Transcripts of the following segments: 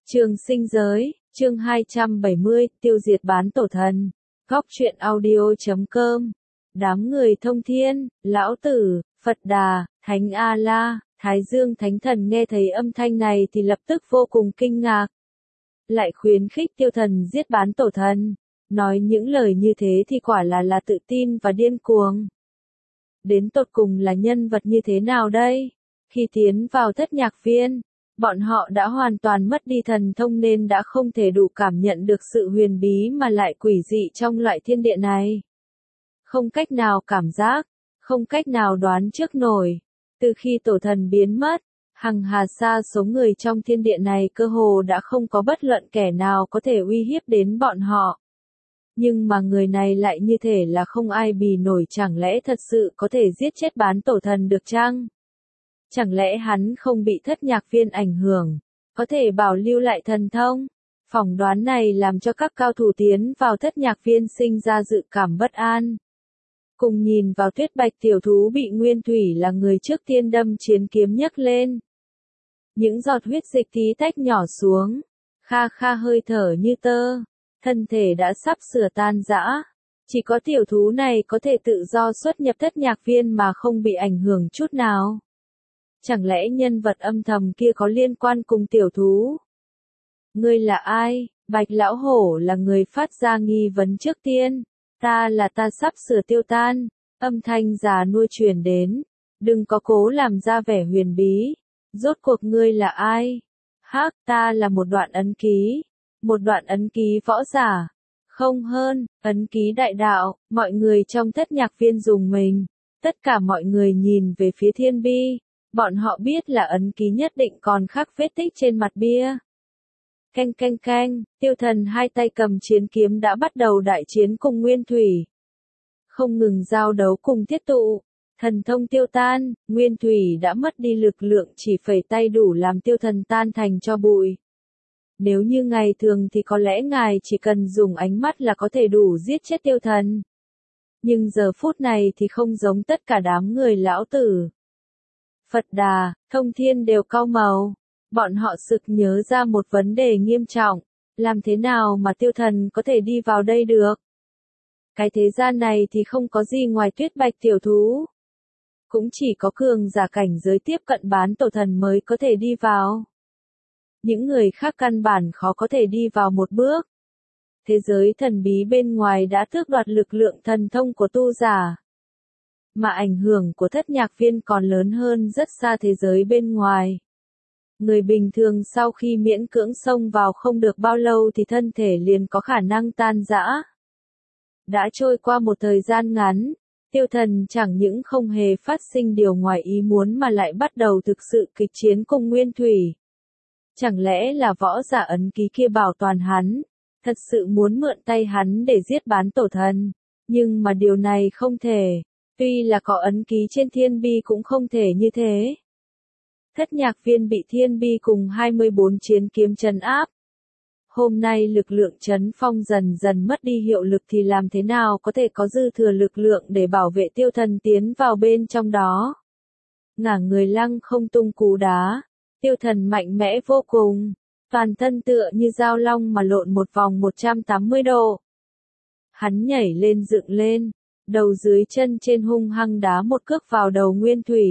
Trường sinh giới, chương 270, tiêu diệt bán tổ thần. Góc truyện audio.com. Đám người thông thiên, lão tử, Phật Đà, Thánh A-la, Thái Dương Thánh Thần nghe thấy âm thanh này thì lập tức vô cùng kinh ngạc. Lại khuyến khích tiêu thần giết bán tổ thần. Nói những lời như thế thì quả là tự tin và điên cuồng. Đến tột cùng là nhân vật như thế nào đây? Khi tiến vào thất nhạc viên, bọn họ đã hoàn toàn mất đi thần thông nên đã không thể đủ cảm nhận được sự huyền bí mà lại quỷ dị trong loại thiên địa này. Không cách nào cảm giác, không cách nào đoán trước nổi. Từ khi tổ thần biến mất, hằng hà sa số người trong thiên địa này cơ hồ đã không có bất luận kẻ nào có thể uy hiếp đến bọn họ. Nhưng mà người này lại như thể là không ai bì nổi, chẳng lẽ thật sự có thể giết chết bán tổ thần được chăng? Chẳng lẽ hắn không bị thất nhạc viên ảnh hưởng, có thể bảo lưu lại thần thông? Phỏng đoán này làm cho các cao thủ tiến vào thất nhạc viên sinh ra dự cảm bất an. Cùng nhìn vào Tuyết Bạch tiểu thú bị Nguyên Thủy là người trước tiên đâm chiến kiếm nhấc lên. Những giọt huyết dịch tí tách nhỏ xuống, kha kha hơi thở như tơ, thân thể đã sắp sửa tan rã. Chỉ có tiểu thú này có thể tự do xuất nhập thất nhạc viên mà không bị ảnh hưởng chút nào. Chẳng lẽ nhân vật âm thầm kia có liên quan cùng tiểu thú? Ngươi là ai? Bạch lão hổ là người phát ra nghi vấn trước tiên. Ta sắp sửa tiêu tan. Âm thanh già nuôi truyền đến. Đừng có cố làm ra vẻ huyền bí. Rốt cuộc ngươi là ai? Hắc, ta là một đoạn ấn ký. Một đoạn ấn ký võ giả. Không hơn, ấn ký đại đạo. Mọi người trong thất nhạc viên dùng mình. Tất cả mọi người nhìn về phía Thiên Bi. Bọn họ biết là ấn ký nhất định còn khắc vết tích trên mặt bia. Canh canh canh, tiêu thần hai tay cầm chiến kiếm đã bắt đầu đại chiến cùng Nguyên Thủy. Không ngừng giao đấu cùng thiết tụ. Thần thông tiêu tan, Nguyên Thủy đã mất đi lực lượng, chỉ phẩy tay đủ làm tiêu thần tan thành tro bụi. Nếu như ngày thường thì có lẽ ngài chỉ cần dùng ánh mắt là có thể đủ giết chết tiêu thần. Nhưng giờ phút này thì không giống tất cả đám người lão tử. Phật Đà, Thông Thiên đều cau màu. Bọn họ sực nhớ ra một vấn đề nghiêm trọng. Làm thế nào mà tiêu thần có thể đi vào đây được? Cái thế gian này thì không có gì ngoài Tuyết Bạch tiểu thú. Cũng chỉ có cường giả cảnh giới tiếp cận bán tổ thần mới có thể đi vào. Những người khác căn bản khó có thể đi vào một bước. Thế giới thần bí bên ngoài đã tước đoạt lực lượng thần thông của tu giả. Mà ảnh hưởng của thất nhạc viên còn lớn hơn rất xa thế giới bên ngoài. Người bình thường sau khi miễn cưỡng xông vào không được bao lâu thì thân thể liền có khả năng tan rã. Đã trôi qua một thời gian ngắn, tiêu thần chẳng những không hề phát sinh điều ngoài ý muốn mà lại bắt đầu thực sự kịch chiến cùng Nguyên Thủy. Chẳng lẽ là võ giả ấn ký kia bảo toàn hắn, thật sự muốn mượn tay hắn để giết bán tổ thần, nhưng mà điều này không thể. Tuy là có ấn ký trên Thiên Bi cũng không thể như thế. Thất nhạc viên bị Thiên Bi cùng 24 chiến kiếm trấn áp. Hôm nay lực lượng trấn phong dần dần mất đi hiệu lực thì làm thế nào có thể có dư thừa lực lượng để bảo vệ tiêu thần tiến vào bên trong đó. Ngả người lăng không tung cú đá. Tiêu thần mạnh mẽ vô cùng. Toàn thân tựa như dao long mà lộn một vòng 180 độ. Hắn nhảy lên dựng lên. Đầu dưới chân trên hung hăng đá một cước vào đầu Nguyên Thủy.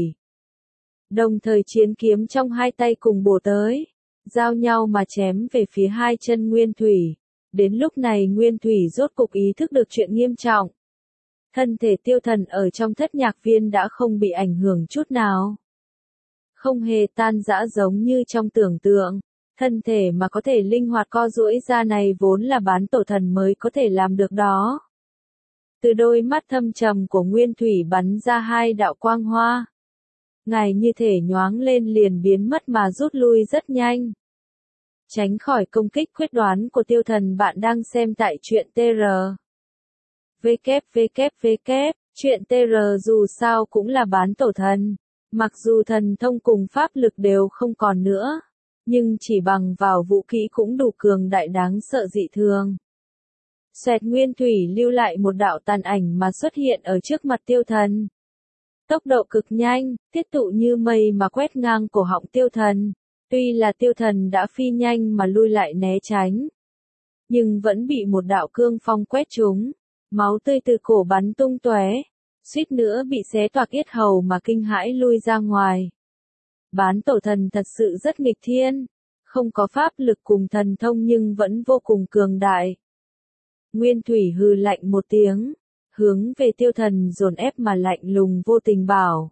Đồng thời chiến kiếm trong hai tay cùng bổ tới, giao nhau mà chém về phía hai chân Nguyên Thủy. Đến lúc này Nguyên Thủy rốt cục ý thức được chuyện nghiêm trọng. Thân thể tiêu thần ở trong thất nhạc viên đã không bị ảnh hưởng chút nào. Không hề tan rã giống như trong tưởng tượng. Thân thể mà có thể linh hoạt co duỗi ra này vốn là bán tổ thần mới có thể làm được đó. Từ đôi mắt thâm trầm của Nguyên Thủy bắn ra hai đạo quang hoa. Ngài như thể nhoáng lên liền biến mất mà rút lui rất nhanh. Tránh khỏi công kích quyết đoán của tiêu thần, bạn đang xem tại truyện TR. Truyện TR dù sao cũng là bán tổ thần. Mặc dù thần thông cùng pháp lực đều không còn nữa. Nhưng chỉ bằng vào vũ khí cũng đủ cường đại đáng sợ dị thường. Xoẹt, Nguyên Thủy lưu lại một đạo tàn ảnh mà xuất hiện ở trước mặt tiêu thần. Tốc độ cực nhanh, tiết tụ như mây mà quét ngang cổ họng tiêu thần. Tuy là tiêu thần đã phi nhanh mà lui lại né tránh, nhưng vẫn bị một đạo cương phong quét trúng, máu tươi từ cổ bắn tung tóe, suýt nữa bị xé toạc yết hầu mà kinh hãi lui ra ngoài. Bán tổ thần thật sự rất nghịch thiên, không có pháp lực cùng thần thông nhưng vẫn vô cùng cường đại. Nguyên Thủy hừ lạnh một tiếng, hướng về tiêu thần dồn ép mà lạnh lùng vô tình bảo.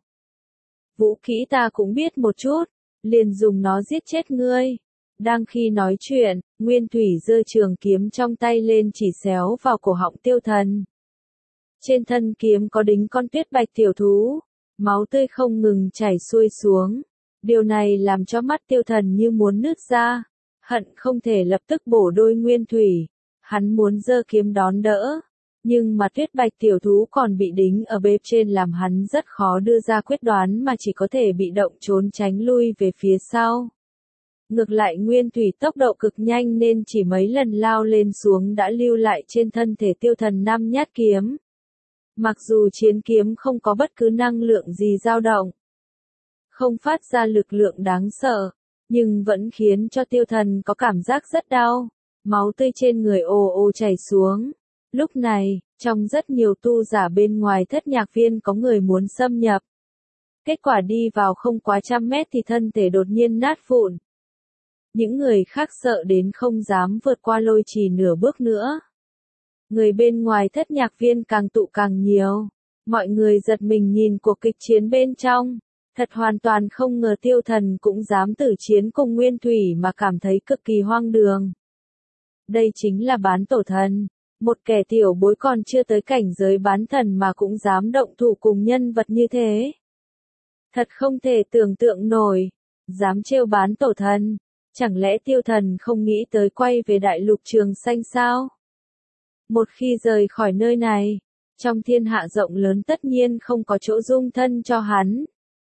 Vũ kỹ ta cũng biết một chút, liền dùng nó giết chết ngươi. Đang khi nói chuyện, Nguyên Thủy giơ trường kiếm trong tay lên chỉ xéo vào cổ họng tiêu thần. Trên thân kiếm có đính con tuyết bạch tiểu thú, máu tươi không ngừng chảy xuôi xuống. Điều này làm cho mắt tiêu thần như muốn nứt ra, hận không thể lập tức bổ đôi Nguyên Thủy. Hắn muốn giơ kiếm đón đỡ, nhưng mà tuyết bạch tiểu thú còn bị đính ở bếp trên làm hắn rất khó đưa ra quyết đoán mà chỉ có thể bị động trốn tránh lui về phía sau. Ngược lại Nguyên Thủy tốc độ cực nhanh nên chỉ mấy lần lao lên xuống đã lưu lại trên thân thể tiêu thần 5 nhát kiếm. Mặc dù chiến kiếm không có bất cứ năng lượng gì dao động, không phát ra lực lượng đáng sợ, nhưng vẫn khiến cho tiêu thần có cảm giác rất đau, máu tươi trên người ồ ồ chảy xuống. Lúc này, trong rất nhiều tu giả bên ngoài thất nhạc viên có người muốn xâm nhập. Kết quả đi vào không quá 100 mét thì thân thể đột nhiên nát vụn. Những người khác sợ đến không dám vượt qua lôi trì nửa bước nữa. Người bên ngoài thất nhạc viên càng tụ càng nhiều. Mọi người giật mình nhìn cuộc kịch chiến bên trong. Thật hoàn toàn không ngờ tiêu thần cũng dám tử chiến cùng Nguyên Thủy mà cảm thấy cực kỳ hoang đường. Đây chính là bán tổ thần. Một kẻ tiểu bối còn chưa tới cảnh giới bán thần mà cũng dám động thủ cùng nhân vật như thế. Thật không thể tưởng tượng nổi. Dám trêu bán tổ thần. Chẳng lẽ tiêu thần không nghĩ tới quay về đại lục Trường Xanh sao? Một khi rời khỏi nơi này, trong thiên hạ rộng lớn tất nhiên không có chỗ dung thân cho hắn.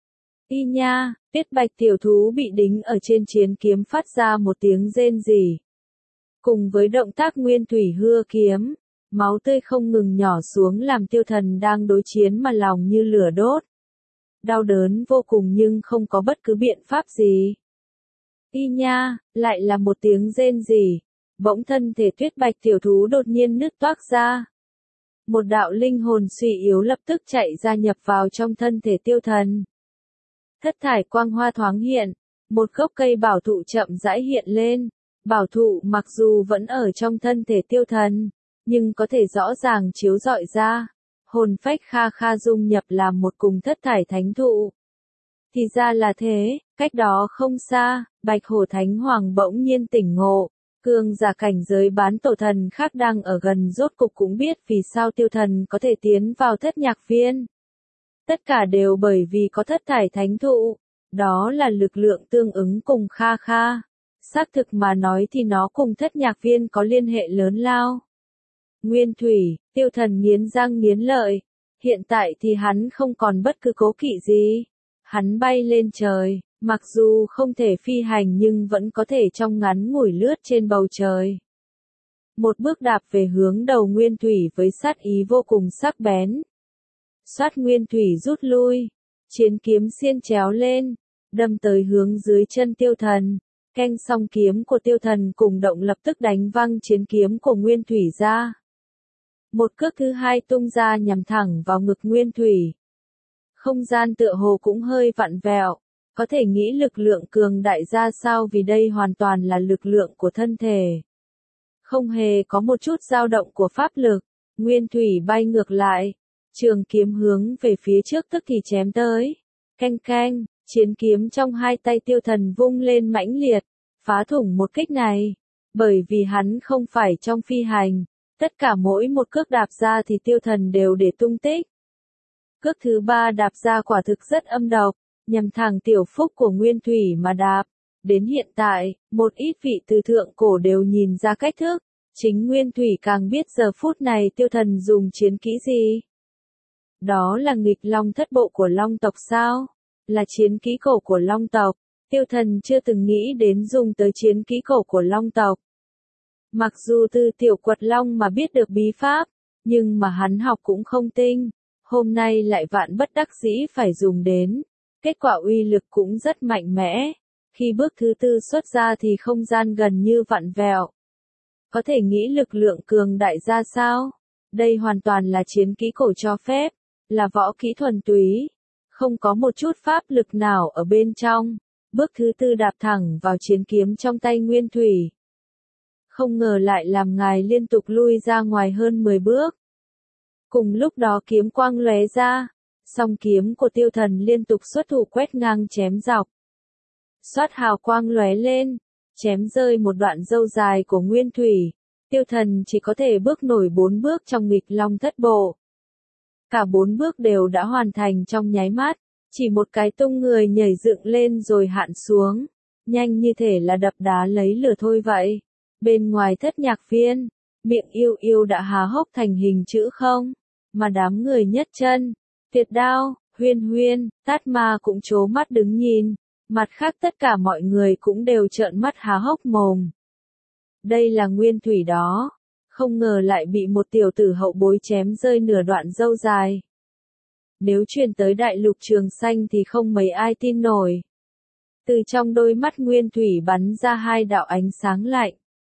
Y nha, tuyết bạch tiểu thú bị đính ở trên chiến kiếm phát ra một tiếng rên rỉ. Cùng với động tác Nguyên Thủy hưa kiếm, máu tươi không ngừng nhỏ xuống làm tiêu thần đang đối chiến mà lòng như lửa đốt. Đau đớn vô cùng nhưng không có bất cứ biện pháp gì. Y nha, lại là một tiếng rên rỉ, bỗng thân thể tuyết bạch tiểu thú đột nhiên nứt toác ra. Một đạo linh hồn suy yếu lập tức chạy ra nhập vào trong thân thể tiêu thần. Thất thải quang hoa thoáng hiện, một gốc cây bảo thụ chậm rãi hiện lên. Bảo thụ mặc dù vẫn ở trong thân thể tiêu thần, nhưng có thể rõ ràng chiếu rọi ra. Hồn phách kha kha dung nhập làm một cùng thất thải thánh thụ. Thì ra là thế, cách đó không xa, Bạch Hổ Thánh Hoàng bỗng nhiên tỉnh ngộ. Cường giả cảnh giới bán tổ thần khác đang ở gần rốt cục cũng biết vì sao tiêu thần có thể tiến vào thất nhạc viên. Tất cả đều bởi vì có thất thải thánh thụ. Đó là lực lượng tương ứng cùng kha kha. Xác thực mà nói thì nó cùng thất nhạc viên có liên hệ lớn lao. Nguyên Thủy, tiêu thần nghiến răng nghiến lợi. Hiện tại thì hắn không còn bất cứ cố kỵ gì. Hắn bay lên trời, mặc dù không thể phi hành nhưng vẫn có thể trong ngắn ngủi lướt trên bầu trời. Một bước đạp về hướng đầu Nguyên Thủy với sát ý vô cùng sắc bén. Soát Nguyên Thủy rút lui, chiến kiếm xiên chéo lên, đâm tới hướng dưới chân tiêu thần. Canh song kiếm của tiêu thần cùng động lập tức đánh văng chiến kiếm của Nguyên Thủy ra. Một cước thứ hai tung ra nhằm thẳng vào ngực Nguyên Thủy. Không gian tựa hồ cũng hơi vặn vẹo, có thể nghĩ lực lượng cường đại ra sao vì đây hoàn toàn là lực lượng của thân thể. Không hề có một chút dao động của pháp lực, Nguyên Thủy bay ngược lại, trường kiếm hướng về phía trước tức thì chém tới. Canh canh, chiến kiếm trong hai tay tiêu thần vung lên mãnh liệt, phá thủng một kích này. Bởi vì hắn không phải trong phi hành, tất cả mỗi một cước đạp ra thì tiêu thần đều để tung tích. Cước thứ ba đạp ra quả thực rất âm độc, nhằm thẳng tiểu phúc của Nguyên Thủy mà đạp. Đến hiện tại, một ít vị từ thượng cổ đều nhìn ra cách thức, chính Nguyên Thủy càng biết giờ phút này tiêu thần dùng chiến kỹ gì. Đó là nghịch long thất bộ của long tộc sao? Là chiến kỹ cổ của long tộc, tiêu thần chưa từng nghĩ đến dùng tới chiến kỹ cổ của long tộc. Mặc dù từ tiểu quật long mà biết được bí pháp, nhưng mà hắn học cũng không tinh. Hôm nay lại vạn bất đắc dĩ phải dùng đến. Kết quả uy lực cũng rất mạnh mẽ. Khi bước thứ tư xuất ra thì không gian gần như vặn vẹo. Có thể nghĩ lực lượng cường đại ra sao? Đây hoàn toàn là chiến kỹ cổ cho phép, là võ kỹ thuần túy, không có một chút pháp lực nào ở bên trong. Bước thứ tư đạp thẳng vào chiến kiếm trong tay Nguyên Thủy. Không ngờ lại làm ngài liên tục lui ra ngoài hơn 10 bước. Cùng lúc đó kiếm quang lóe ra, song kiếm của Tiêu Thần liên tục xuất thủ quét ngang chém dọc. Xoát hào quang lóe lên, chém rơi một đoạn râu dài của Nguyên Thủy. Tiêu Thần chỉ có thể bước nổi 4 bước trong nghịch long thất bộ. Cả 4 bước đều đã hoàn thành trong nháy mắt, chỉ một cái tung người nhảy dựng lên rồi hạn xuống, nhanh như thể là đập đá lấy lửa thôi vậy. Bên ngoài thất nhạc viên, miệng yêu yêu đã há hốc thành hình chữ không, mà đám người nhất chân, Tuyệt Đao, Huyên Huyên, Tát Ma cũng trố mắt đứng nhìn, mặt khác tất cả mọi người cũng đều trợn mắt há hốc mồm. Đây là Nguyên Thủy đó, không ngờ lại bị một tiểu tử hậu bối chém rơi nửa đoạn râu dài. Nếu truyền tới đại lục Trường Xanh thì không mấy ai tin nổi. Từ trong đôi mắt Nguyên Thủy bắn ra hai đạo ánh sáng lạnh.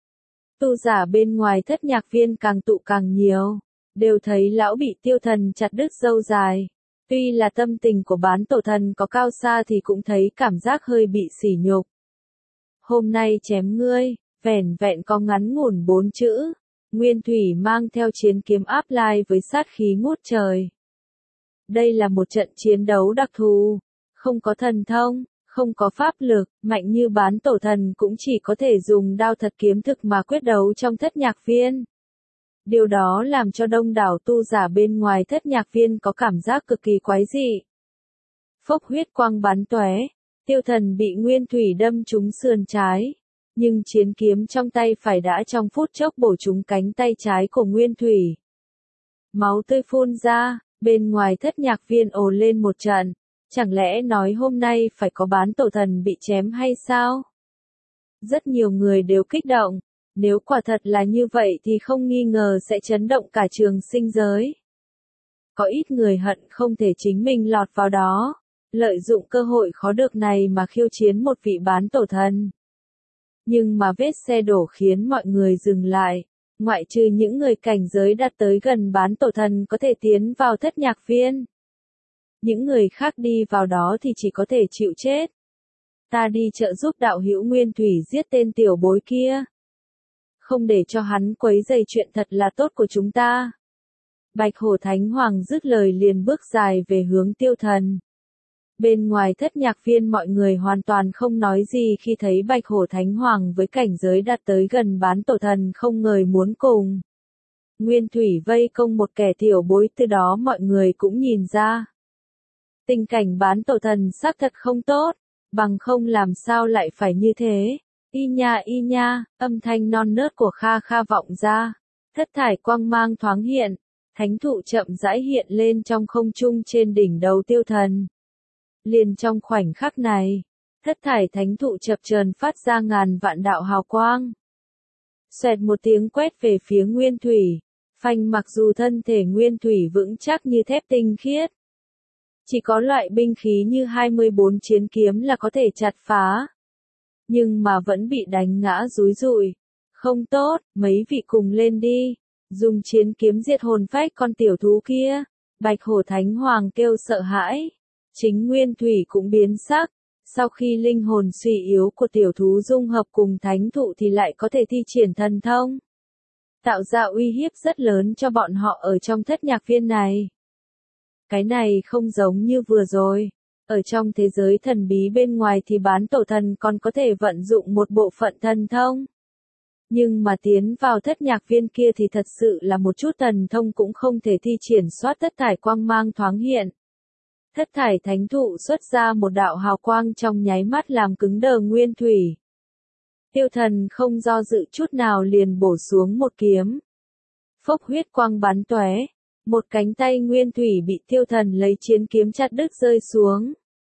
Tu giả bên ngoài thất nhạc viên càng tụ càng nhiều, đều thấy lão bị Tiêu Thần chặt đứt râu dài. Tuy là tâm tình của bán tổ thần có cao xa thì cũng thấy cảm giác hơi bị sỉ nhục. Hôm nay chém ngươi, vẻn vẹn có ngắn ngủn 4 chữ. Nguyên Thủy mang theo chiến kiếm áp lai với sát khí ngút trời. Đây là một trận chiến đấu đặc thù, không có thần thông, không có pháp lực, mạnh như bán tổ thần cũng chỉ có thể dùng đao thật kiếm thực mà quyết đấu trong thất nhạc viên. Điều đó làm cho đông đảo tu giả bên ngoài thất nhạc viên có cảm giác cực kỳ quái dị. Phốc huyết quang bắn tóe, Tiêu Thần bị Nguyên Thủy đâm trúng sườn trái, nhưng chiến kiếm trong tay phải đã trong phút chốc bổ trúng cánh tay trái của Nguyên Thủy. Máu tươi phun ra, bên ngoài thất nhạc viên ồ lên một trận, chẳng lẽ nói hôm nay phải có bán tổ thần bị chém hay sao? Rất nhiều người đều kích động, nếu quả thật là như vậy thì không nghi ngờ sẽ chấn động cả trường sinh giới. Có ít người hận không thể chính mình lọt vào đó, lợi dụng cơ hội khó được này mà khiêu chiến một vị bán tổ thần. Nhưng mà vết xe đổ khiến mọi người dừng lại, ngoại trừ những người cảnh giới đạt tới gần bán tổ thần có thể tiến vào thất nhạc viên. Những người khác đi vào đó thì chỉ có thể chịu chết. Ta đi trợ giúp đạo hữu Nguyên Thủy giết tên tiểu bối kia. Không để cho hắn quấy rầy chuyện thật là tốt của chúng ta. Bạch Hổ Thánh Hoàng dứt lời liền bước dài về hướng Tiêu Thần. Bên ngoài thất nhạc viên mọi người hoàn toàn không nói gì khi thấy Bạch Hổ Thánh Hoàng với cảnh giới đạt tới gần bán tổ thần không ngời muốn cùng. Nguyên Thủy vây công một kẻ tiểu bối, từ đó mọi người cũng nhìn ra. Tình cảnh bán tổ thần xác thật không tốt, bằng không làm sao lại phải như thế. Y nha, âm thanh non nớt của Kha Kha vọng ra. Thất thải quang mang thoáng hiện, thánh thụ chậm rãi hiện lên trong không trung trên đỉnh đầu Tiêu Thần. Liền trong khoảnh khắc này, thất thải thánh thụ chập chờn phát ra ngàn vạn đạo hào quang. Xoẹt một tiếng quét về phía Nguyên Thủy, phanh mặc dù thân thể Nguyên Thủy vững chắc như thép tinh khiết. Chỉ có loại binh khí như 24 chiến kiếm là có thể chặt phá. Nhưng mà vẫn bị đánh ngã rúi rụi. Không tốt, mấy vị cùng lên đi. Dùng chiến kiếm diệt hồn phách con tiểu thú kia. Bạch Hổ Thánh Hoàng kêu sợ hãi. Chính Nguyên Thủy cũng biến sắc. Sau khi linh hồn suy yếu của tiểu thú dung hợp cùng thánh thụ thì lại có thể thi triển thần thông. Tạo ra uy hiếp rất lớn cho bọn họ ở trong thất nhạc viên này. Cái này không giống như vừa rồi. Ở trong thế giới thần bí bên ngoài thì bán tổ thần còn có thể vận dụng một bộ phận thần thông. Nhưng mà tiến vào thất nhạc viên kia thì thật sự là một chút thần thông cũng không thể thi triển, xoát thất thải quang mang thoáng hiện. Thất thải thánh thụ xuất ra một đạo hào quang trong nháy mắt làm cứng đờ Nguyên Thủy. Tiêu Thần không do dự chút nào liền bổ xuống một kiếm. Phốc huyết quang bắn tóe, một cánh tay Nguyên Thủy bị Tiêu Thần lấy chiến kiếm chặt đứt rơi xuống.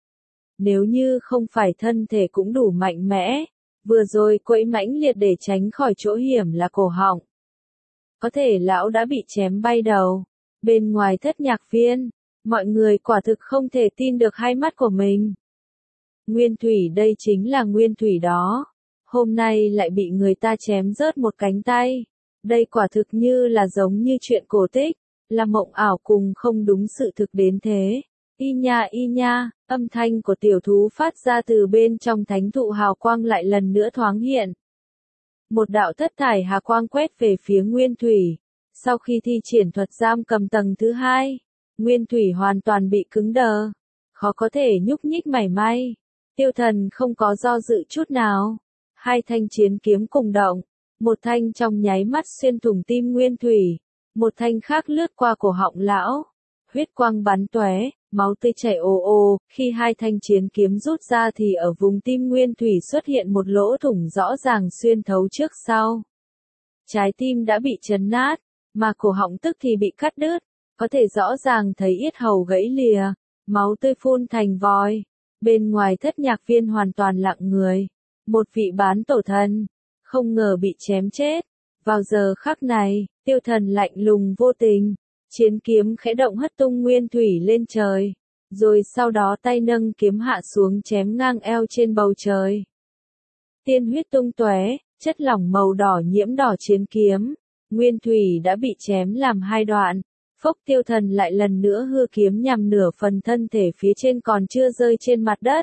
Nếu như không phải thân thể cũng đủ mạnh mẽ, vừa rồi quẫy mãnh liệt để tránh khỏi chỗ hiểm là cổ họng. Có thể lão đã bị chém bay đầu. Bên ngoài thất nhạc viên, mọi người quả thực không thể tin được hai mắt của mình. Nguyên thủy đây chính là nguyên thủy đó. Hôm nay lại bị người ta chém rớt một cánh tay. Đây quả thực như là giống như chuyện cổ tích, là mộng ảo cùng không đúng sự thực đến thế. Y nha, âm thanh của tiểu thú phát ra từ bên trong thánh thụ hào quang lại lần nữa thoáng hiện. Một đạo thất thải hà quang quét về phía Nguyên Thủy. Sau khi thi triển thuật giam cầm tầng thứ 2, Nguyên Thủy hoàn toàn bị cứng đờ, khó có thể nhúc nhích mảy may. Tiêu Thần không có do dự chút nào. Hai thanh chiến kiếm cùng động, một thanh trong nháy mắt xuyên thủng tim Nguyên Thủy, một thanh khác lướt qua cổ họng lão. Huyết quang bắn tóe, máu tươi chảy ồ ồ, khi hai thanh chiến kiếm rút ra thì ở vùng tim Nguyên Thủy xuất hiện một lỗ thủng rõ ràng xuyên thấu trước sau. Trái tim đã bị chấn nát, mà cổ họng tức thì bị cắt đứt, có thể rõ ràng thấy yết hầu gãy lìa, máu tươi phun thành vòi. Bên ngoài Thất Nhạc Viên hoàn toàn lặng người. Một vị bán tổ thần, không ngờ bị chém chết. Vào giờ khắc này, Tiêu Thần lạnh lùng vô tình, chiến kiếm khẽ động hất tung Nguyên Thủy lên trời, rồi sau đó tay nâng kiếm hạ xuống chém ngang eo trên bầu trời. Tiên huyết tung tóe, chất lỏng màu đỏ nhiễm đỏ chiến kiếm, Nguyên Thủy đã bị chém làm hai đoạn. Phốc, Tiêu Thần lại lần nữa hư kiếm nhằm nửa phần thân thể phía trên còn chưa rơi trên mặt đất.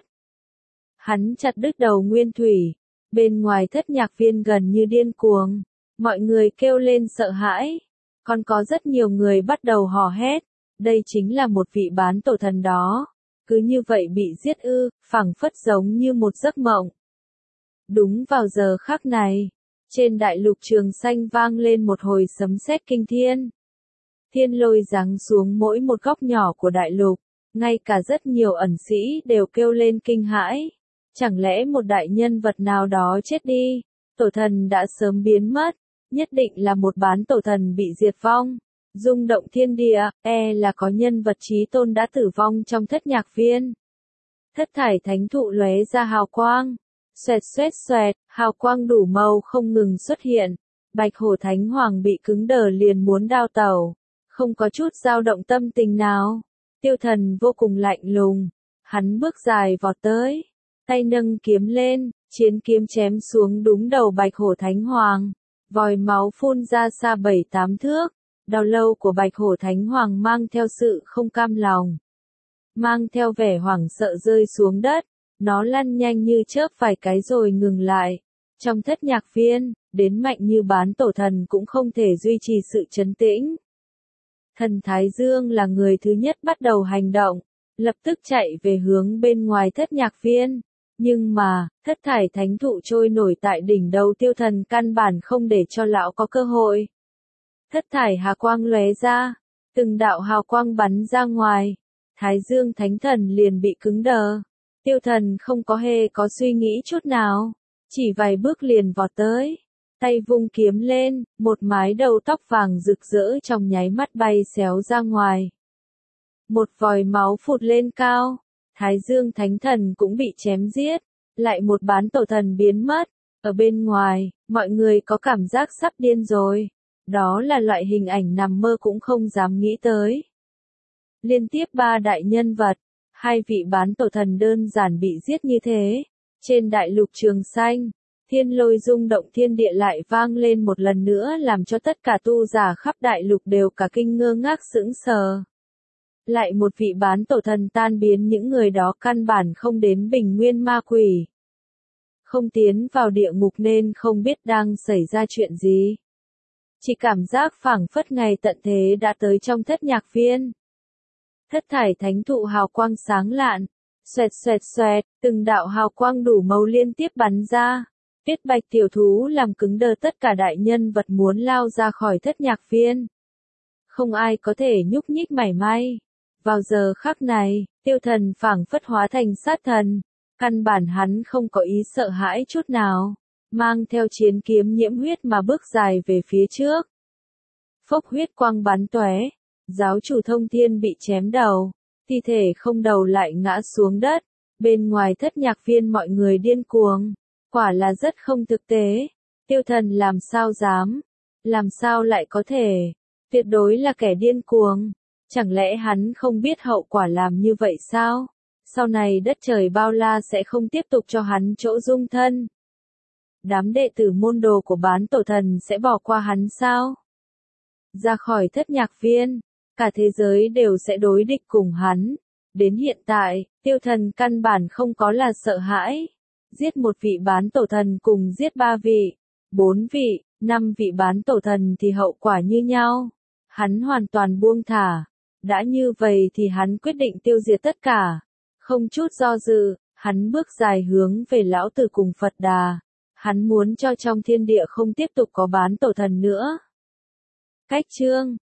Hắn chặt đứt đầu Nguyên Thủy. Bên ngoài Thất Nhạc Viên gần như điên cuồng, mọi người kêu lên sợ hãi. Còn có rất nhiều người bắt đầu hò hét, đây chính là một vị bán tổ thần đó. Cứ như vậy bị giết ư, phảng phất giống như một giấc mộng. Đúng vào giờ khắc này, trên đại lục Trường Xanh vang lên một hồi sấm sét kinh thiên. Thiên lôi giáng xuống mỗi một góc nhỏ của đại lục, ngay cả rất nhiều ẩn sĩ đều kêu lên kinh hãi. Chẳng lẽ một đại nhân vật nào đó chết đi, tổ thần đã sớm biến mất, nhất định là một bán tổ thần bị diệt vong. Rung động thiên địa, là có nhân vật chí tôn đã tử vong trong Thất Nhạc Viên. Thất thải thánh thụ lóe ra hào quang, xoẹt xoẹt xoẹt, hào quang đủ màu không ngừng xuất hiện. Bạch Hổ Thánh Hoàng bị cứng đờ liền muốn đao tẩu, không có chút dao động tâm tình nào. Tiêu Thần vô cùng lạnh lùng, hắn bước dài vọt tới, tay nâng kiếm lên, chiến kiếm chém xuống đúng đầu Bạch Hổ Thánh Hoàng, vòi máu phun ra xa 7-8 thước. Đao lâu của Bạch Hổ Thánh Hoàng mang theo sự không cam lòng, mang theo vẻ hoảng sợ rơi xuống đất, nó lăn nhanh như chớp vài cái rồi ngừng lại. Trong Thất Nhạc Viên, đến mạnh như bán tổ thần cũng không thể duy trì sự trấn tĩnh. Thần Thái Dương là người thứ nhất bắt đầu hành động, lập tức chạy về hướng bên ngoài Thất Nhạc Viên. Nhưng mà, thất thải thánh thụ trôi nổi tại đỉnh đầu Tiêu Thần căn bản không để cho lão có cơ hội. Thất thải hà quang lóe ra, từng đạo hào quang bắn ra ngoài, Thái Dương Thánh Thần liền bị cứng đờ. Tiêu Thần không có hề có suy nghĩ chút nào, chỉ vài bước liền vọt tới, tay vung kiếm lên, một mái đầu tóc vàng rực rỡ trong nháy mắt bay xéo ra ngoài. Một vòi máu phụt lên cao, Thái Dương Thánh Thần cũng bị chém giết, lại một bán tổ thần biến mất. Ở bên ngoài, mọi người có cảm giác sắp điên rồi. Đó là loại hình ảnh nằm mơ cũng không dám nghĩ tới. Liên tiếp 3 đại nhân vật, 2 vị bán tổ thần đơn giản bị giết như thế. Trên đại lục Trường Xanh, thiên lôi rung động thiên địa lại vang lên một lần nữa làm cho tất cả tu giả khắp đại lục đều cả kinh ngơ ngác sững sờ. Lại một vị bán tổ thần tan biến, những người đó căn bản không đến bình nguyên ma quỷ, không tiến vào địa ngục nên không biết đang xảy ra chuyện gì. Chỉ cảm giác phảng phất ngày tận thế đã tới trong Thất Nhạc Viên. Thất thải thánh thụ hào quang sáng lạn, xoẹt xoẹt xoẹt, từng đạo hào quang đủ màu liên tiếp bắn ra. Tuyết Bạch tiểu thú làm cứng đờ tất cả đại nhân vật muốn lao ra khỏi Thất Nhạc Viên. Không ai có thể nhúc nhích mảy may. Vào giờ khắc này, Tiêu Thần phảng phất hóa thành sát thần, căn bản hắn không có ý sợ hãi chút nào, mang theo chiến kiếm nhiễm huyết mà bước dài về phía trước. Phốc, huyết quang bắn tóe, giáo chủ Thông Thiên bị chém đầu, thi thể không đầu lại ngã xuống đất. Bên ngoài Thất Nhạc Viên mọi người điên cuồng, quả là rất không thực tế. Tiêu Thần làm sao dám, làm sao lại có thể, tuyệt đối là kẻ điên cuồng. Chẳng lẽ hắn không biết hậu quả làm như vậy sao? sau này đất trời bao la sẽ không tiếp tục cho hắn chỗ dung thân. Đám đệ tử môn đồ của bán tổ thần sẽ bỏ qua hắn sao? Ra khỏi thất nhạc viên, cả thế giới đều sẽ đối địch cùng hắn. Đến hiện tại, tiêu thần căn bản không có là sợ hãi. Giết một vị bán tổ thần cùng giết 3 vị, 4 vị, 5 vị bán tổ thần thì hậu quả như nhau. Hắn hoàn toàn buông thả. Đã như vậy thì hắn quyết định tiêu diệt tất cả. Không chút do dự, hắn bước dài hướng về lão tử cùng Phật Đà. Hắn muốn cho trong thiên địa không tiếp tục có bán tổ thần nữa. Cách chương